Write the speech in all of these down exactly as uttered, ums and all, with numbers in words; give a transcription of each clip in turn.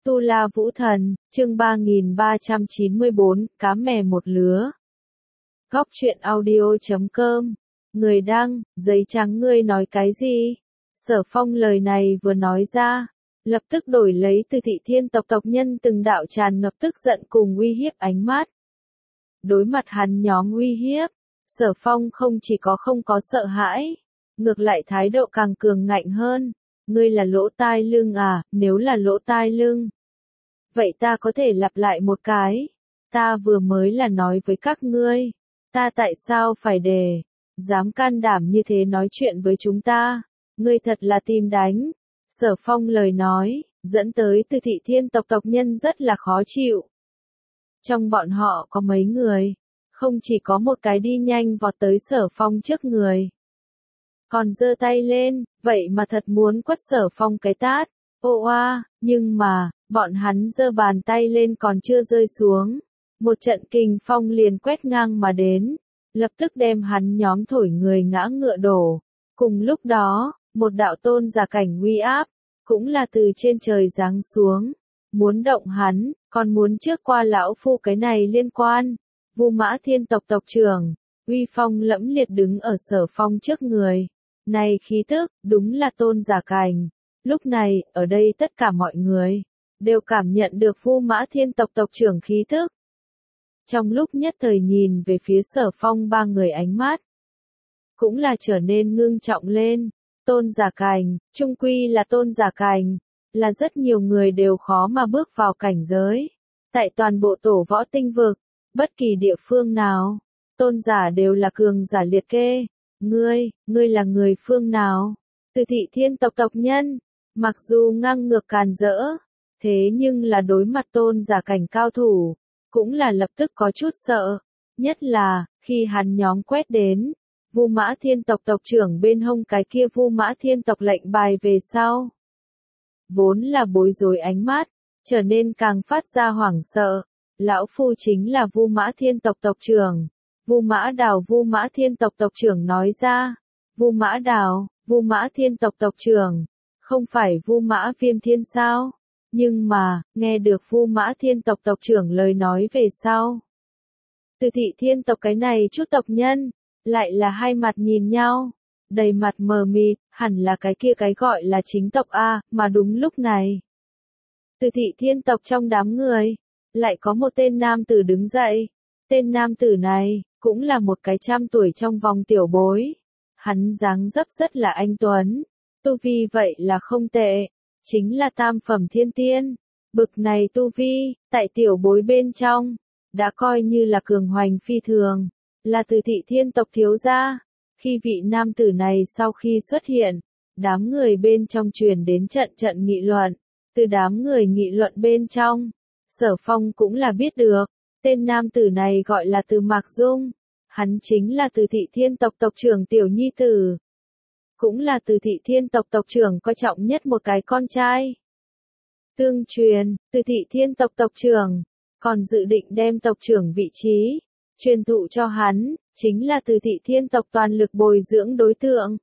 Tu La Vũ Thần, chương ba nghìn ba trăm chín mươi bốn, cá mè một lứa. Góc truyện audio chấm com. Người đăng, giấy trắng ngươi nói cái gì? Sở Phong lời này vừa nói ra, lập tức đổi lấy từ thị thiên tộc tộc nhân từng đạo tràn ngập tức giận cùng uy hiếp ánh mắt. Đối mặt hắn nhóm uy hiếp, Sở Phong không chỉ có không có sợ hãi, ngược lại thái độ càng cường ngạnh hơn. Ngươi là lỗ tai lưng à, nếu là lỗ tai lưng. Vậy ta có thể lặp lại một cái. Ta vừa mới là nói với các ngươi. Ta tại sao phải để. Dám can đảm như thế nói chuyện với chúng ta. Ngươi thật là tìm đánh. Sở Phong lời nói, dẫn tới từ thị thiên tộc tộc nhân rất là khó chịu. Trong bọn họ có mấy người, không chỉ có một cái đi nhanh vọt tới Sở Phong trước người. Còn giơ tay lên, vậy mà thật muốn quất Sở Phong cái tát. Ô oa, nhưng mà, bọn hắn giơ bàn tay lên còn chưa rơi xuống. Một trận kình phong liền quét ngang mà đến, lập tức đem hắn nhóm thổi người ngã ngựa đổ. Cùng lúc đó, một đạo tôn giả cảnh uy áp, cũng là từ trên trời giáng xuống. Muốn động hắn, còn muốn trước qua lão phu cái này liên quan. Vu Mã Thiên tộc tộc trưởng, uy phong lẫm liệt đứng ở Sở Phong trước người. Này khí tức, đúng là tôn giả cảnh. Lúc này, ở đây tất cả mọi người đều cảm nhận được Vu Mã Thiên tộc tộc trưởng khí tức. Trong lúc nhất thời nhìn về phía Sở Phong ba người ánh mắt, cũng là trở nên ngưng trọng lên. Tôn giả cảnh, chung quy là tôn giả cảnh, là rất nhiều người đều khó mà bước vào cảnh giới. Tại toàn bộ tổ võ tinh vực, bất kỳ địa phương nào, tôn giả đều là cường giả liệt kê. Ngươi, ngươi là người phương nào? Từ thị thiên tộc tộc nhân, mặc dù ngang ngược càn rỡ, thế nhưng là đối mặt tôn giả cảnh cao thủ, cũng là lập tức có chút sợ. Nhất là, khi hắn nhóm quét đến, Vu Mã Thiên tộc tộc trưởng bên hông cái kia Vu Mã Thiên tộc lệnh bài về sau. Vốn là bối rối ánh mắt, trở nên càng phát ra hoảng sợ. Lão phu chính là Vu Mã Thiên tộc tộc trưởng. Vu Mã Đào Vu Mã Thiên tộc tộc trưởng nói ra. Vu Mã Đào, Vu Mã Thiên tộc tộc trưởng, không phải Vu Mã Viêm Thiên sao? Nhưng mà, nghe được Vu Mã Thiên tộc tộc trưởng lời nói về sau. Từ thị thiên tộc cái này chút tộc nhân, lại là hai mặt nhìn nhau, đầy mặt mờ mịt, hẳn là cái kia cái gọi là chính tộc A, mà đúng lúc này. Từ thị thiên tộc trong đám người, lại có một tên nam tử đứng dậy. Tên nam tử này, cũng là một cái trăm tuổi trong vòng tiểu bối. Hắn dáng dấp rất là anh tuấn, tu vi vậy là không tệ, chính là tam phẩm thiên tiên. Bực này tu vi, tại tiểu bối bên trong, đã coi như là cường hoành phi thường, là từ thị thiên tộc thiếu gia. Khi vị nam tử này sau khi xuất hiện, đám người bên trong truyền đến trận trận nghị luận. Từ đám người nghị luận bên trong, Sở Phong cũng là biết được. Tên nam tử này gọi là Từ Mạc Dung, hắn chính là Từ thị thiên tộc tộc trưởng tiểu nhi tử. Cũng là Từ thị thiên tộc tộc trưởng coi trọng nhất một cái con trai. Tương truyền, Từ thị thiên tộc tộc trưởng, còn dự định đem tộc trưởng vị trí, truyền thụ cho hắn, chính là Từ thị thiên tộc toàn lực bồi dưỡng đối tượng.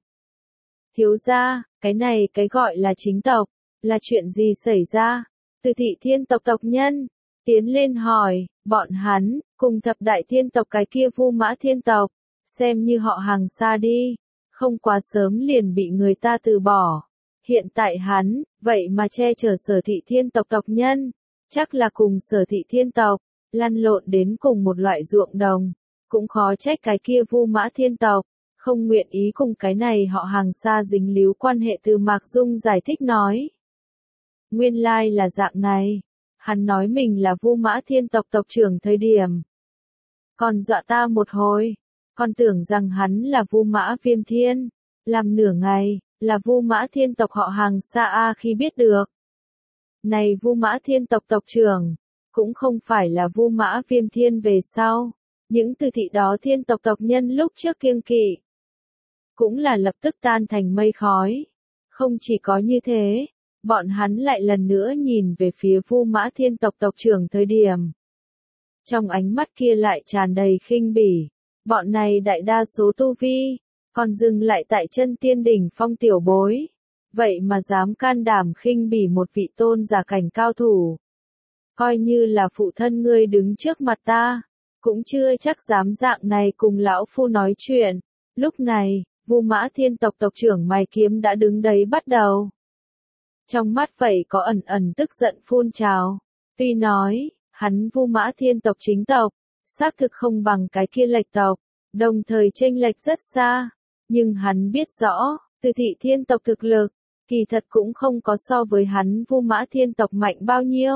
Thiếu gia, cái này cái gọi là chính tộc, là chuyện gì xảy ra? Từ thị thiên tộc tộc nhân tiến lên hỏi, bọn hắn, cùng thập đại thiên tộc cái kia Vu Mã Thiên tộc, xem như họ hàng xa đi, không quá sớm liền bị người ta từ bỏ. Hiện tại hắn, vậy mà che chở Sở thị thiên tộc tộc nhân, chắc là cùng Sở thị thiên tộc, lăn lộn đến cùng một loại ruộng đồng, cũng khó trách cái kia Vu Mã Thiên tộc, không nguyện ý cùng cái này họ hàng xa dính líu quan hệ. Từ Mạc Dung giải thích nói. Nguyên lai là dạng này. Hắn nói mình là Vu Mã Thiên tộc tộc trưởng thời điểm, còn dọa ta một hồi, còn tưởng rằng hắn là Vu Mã Viêm Thiên, làm nửa ngày, là Vu Mã Thiên tộc họ hàng xa a. Khi biết được, này Vu Mã Thiên tộc tộc trưởng, cũng không phải là Vu Mã Viêm Thiên về sau, những từ thị đó thiên tộc tộc nhân lúc trước kiêng kỵ, cũng là lập tức tan thành mây khói. Không chỉ có như thế, bọn hắn lại lần nữa nhìn về phía Vu Mã Thiên tộc tộc trưởng thời điểm. Trong ánh mắt kia lại tràn đầy khinh bỉ. Bọn này đại đa số tu vi, còn dừng lại tại chân tiên đỉnh phong tiểu bối. vậy mà dám can đảm khinh bỉ một vị tôn giả cảnh cao thủ. Coi như là phụ thân ngươi đứng trước mặt ta, cũng chưa chắc dám dạng này cùng lão phu nói chuyện. Lúc này, Vu Mã Thiên tộc tộc trưởng Mày Kiếm đã đứng đấy bắt đầu. Trong mắt vậy có ẩn ẩn tức giận phun trào. Tuy nói, hắn Vu Mã Thiên tộc chính tộc, xác thực không bằng cái kia Lệch tộc, đồng thời chênh lệch rất xa, nhưng hắn biết rõ, Từ Thị Thiên tộc thực lực, kỳ thật cũng không có so với hắn Vu Mã Thiên tộc mạnh bao nhiêu.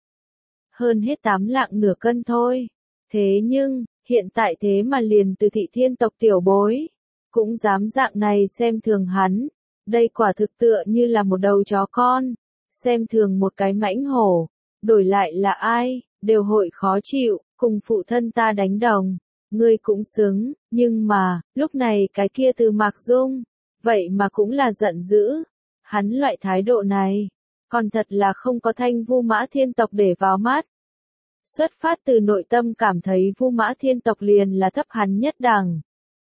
Hơn hết tám lạng nửa cân thôi. Thế nhưng, hiện tại thế mà liền Từ Thị Thiên tộc tiểu bối, cũng dám dạng này xem thường hắn. Đây quả thực tựa như là một đầu chó con, xem thường một cái mãnh hổ. Đổi lại là ai, đều hội khó chịu, cùng phụ thân ta đánh đồng. Ngươi cũng xứng, nhưng mà, lúc này cái kia Từ Mạc Dung, vậy mà cũng là giận dữ. Hắn loại thái độ này, còn thật là không có thanh Vu Mã Thiên tộc để vào mắt. Xuất phát từ nội tâm cảm thấy Vu Mã Thiên tộc liền là thấp hắn nhất đẳng.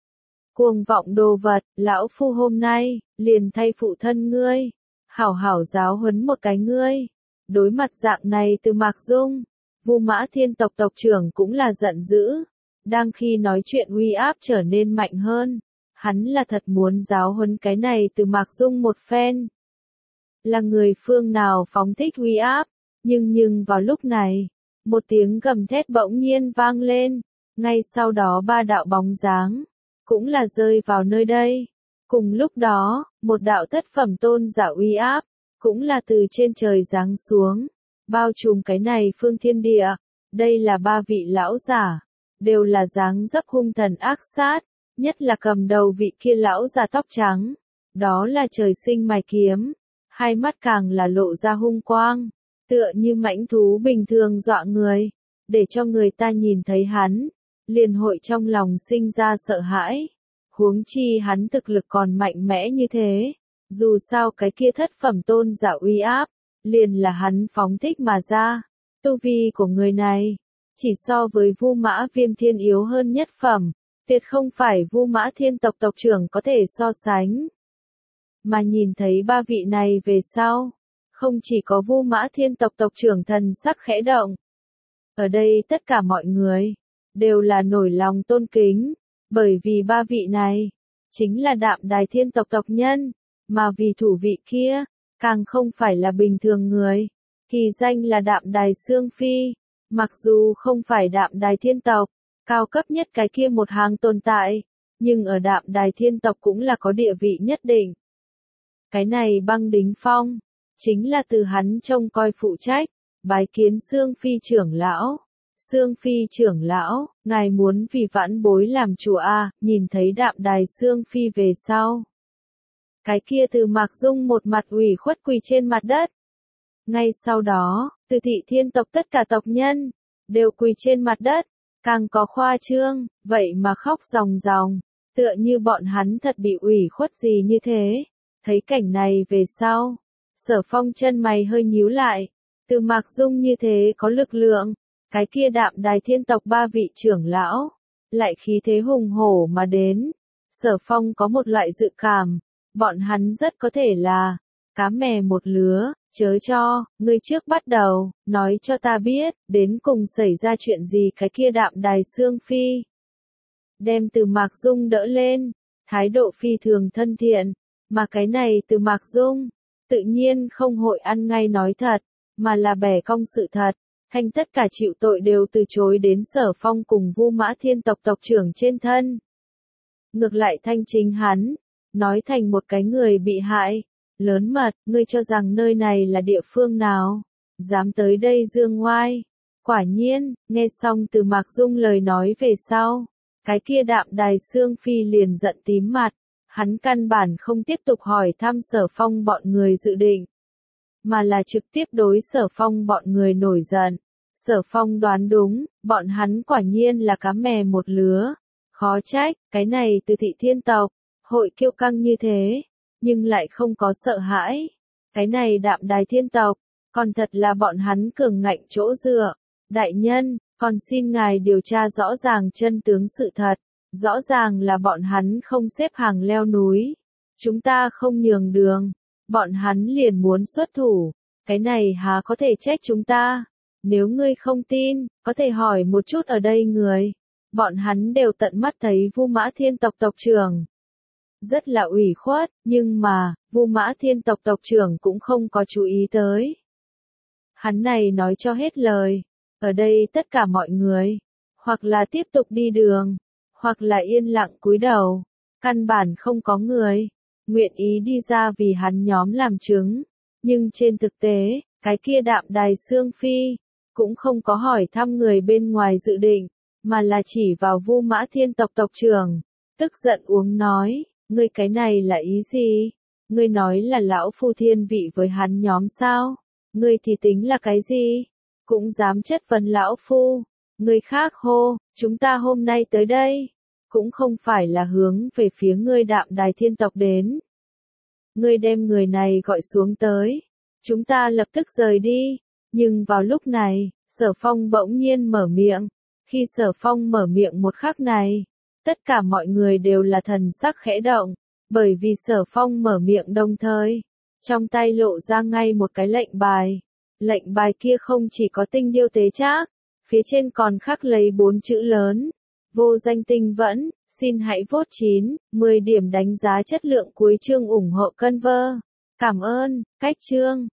Cuồng vọng đồ vật, lão phu hôm nay, liền thay phụ thân ngươi, hảo hảo giáo huấn một cái ngươi. Đối mặt dạng này Từ Mạc Dung, Vu Mã Thiên tộc tộc trưởng cũng là giận dữ. Đang khi nói chuyện uy áp trở nên mạnh hơn, hắn là thật muốn giáo huấn cái này Từ Mạc Dung một phen. Là người phương nào phóng thích uy áp, nhưng nhưng vào lúc này, một tiếng gầm thét bỗng nhiên vang lên, ngay sau đó ba đạo bóng dáng, cũng là rơi vào nơi đây. Cùng lúc đó, một đạo thất phẩm tôn giả uy áp, cũng là từ trên trời giáng xuống, bao trùm cái này phương thiên địa. Đây là ba vị lão giả, đều là dáng dấp hung thần ác sát, nhất là cầm đầu vị kia lão già tóc trắng, đó là Trời Sinh Mày Kiếm, hai mắt càng là lộ ra hung quang, tựa như mãnh thú bình thường dọa người, để cho người ta nhìn thấy hắn, liền hội trong lòng sinh ra sợ hãi. Huống chi hắn thực lực còn mạnh mẽ như thế, dù sao cái kia thất phẩm tôn giả uy áp, liền là hắn phóng thích mà ra. Tu vi của người này, chỉ so với Vu Mã Viêm Thiên yếu hơn nhất phẩm, tuyệt không phải Vu Mã Thiên tộc tộc trưởng có thể so sánh. Mà nhìn thấy ba vị này về sau, không chỉ có Vu Mã Thiên tộc tộc trưởng thần sắc khẽ động. Ở đây tất cả mọi người, đều là nổi lòng tôn kính, bởi vì ba vị này, chính là Đạm Đài Thiên tộc tộc nhân, mà vì thủ vị kia, càng không phải là bình thường người, kỳ danh là Đạm Đài Sương Phi, mặc dù không phải Đạm Đài Thiên tộc, cao cấp nhất cái kia một hàng tồn tại, nhưng ở Đạm Đài Thiên tộc cũng là có địa vị nhất định. Cái này Băng Đính Phong, chính là từ hắn trông coi phụ trách, bái kiến Sương Phi trưởng lão. Sương Phi trưởng lão, ngài muốn vì vãn bối làm chủ a? Nhìn thấy Đạm Đài Sương Phi về sau. Cái kia Từ Mạc Dung một mặt ủy khuất quỳ trên mặt đất. Ngay sau đó, Từ Thị Thiên tộc tất cả tộc nhân, đều quỳ trên mặt đất, càng có khoa trương, vậy mà khóc ròng ròng, tựa như bọn hắn thật bị ủy khuất gì như thế. Thấy cảnh này về sau, Sở Phong chân mày hơi nhíu lại, Từ Mạc Dung như thế có lực lượng, cái kia Đạm Đài Thiên tộc ba vị trưởng lão, lại khí thế hùng hổ mà đến. Sở Phong có một loại dự cảm, bọn hắn rất có thể là cá mè một lứa. Chớ cho, ngươi trước bắt đầu, nói cho ta biết, đến cùng xảy ra chuyện gì cái kia Đạm Đài Sương Phi. Đem Từ Mạc Dung đỡ lên, thái độ phi thường thân thiện, mà cái này Từ Mạc Dung, tự nhiên không hội ăn ngay nói thật, mà là bẻ cong sự thật, thành tất cả chịu tội đều từ chối đến Sở Phong cùng Vu Mã Thiên tộc tộc trưởng trên thân. Ngược lại thanh chính hắn, nói thành một cái người bị hại. Lớn mật, ngươi cho rằng nơi này là địa phương nào? Dám tới đây dương ngoai. Quả nhiên, nghe xong Từ Mạc Dung lời nói về sau, cái kia Đạm Đài Sương Phi liền giận tím mặt. Hắn căn bản không tiếp tục hỏi thăm Sở Phong bọn người dự định, mà là trực tiếp đối Sở Phong bọn người nổi giận. Sở Phong đoán đúng, bọn hắn quả nhiên là cá mè một lứa. Khó trách, cái này Từ Thị Thiên tộc, hội kiêu căng như thế, nhưng lại không có sợ hãi. Cái này Đạm Đài Thiên tộc, còn thật là bọn hắn cường ngạnh chỗ dựa. Đại nhân, còn xin ngài điều tra rõ ràng chân tướng sự thật. Rõ ràng là bọn hắn không xếp hàng leo núi. Chúng ta không nhường đường. bọn hắn liền muốn xuất thủ, cái này há có thể trách chúng ta. Nếu ngươi không tin, có thể hỏi một chút ở đây người. Bọn hắn đều tận mắt thấy Vu Mã Thiên tộc tộc trưởng. Rất là ủy khuất, nhưng mà, Vu Mã Thiên tộc tộc trưởng cũng không có chú ý tới. Hắn này nói cho hết lời, ở đây tất cả mọi người, hoặc là tiếp tục đi đường, hoặc là yên lặng cúi đầu, căn bản không có người, nguyện ý đi ra vì hắn nhóm làm chứng. Nhưng trên thực tế, cái kia Đạm Đài Sương Phi, cũng không có hỏi thăm người bên ngoài dự định, mà là chỉ vào Vu Mã Thiên tộc tộc trưởng, tức giận uống nói, ngươi cái này là ý gì? Ngươi nói là lão phu thiên vị với hắn nhóm sao? Ngươi thì tính là cái gì? Cũng dám chất vấn lão phu. Người khác hô, chúng ta hôm nay tới đây, cũng không phải là hướng về phía ngươi Đạm Đài Thiên tộc đến. Ngươi đem người này gọi xuống tới, chúng ta lập tức rời đi. Nhưng vào lúc này, Sở Phong bỗng nhiên mở miệng. Khi Sở Phong mở miệng một khắc này, tất cả mọi người đều là thần sắc khẽ động, bởi vì Sở Phong mở miệng đồng thời, trong tay lộ ra ngay một cái lệnh bài. Lệnh bài kia không chỉ có tinh điêu tế trác, phía trên còn khắc lấy bốn chữ lớn, vô danh tinh vẫn, xin hãy vote chín, mười điểm đánh giá chất lượng cuối chương ủng hộ Conver. Cảm ơn, cách chương.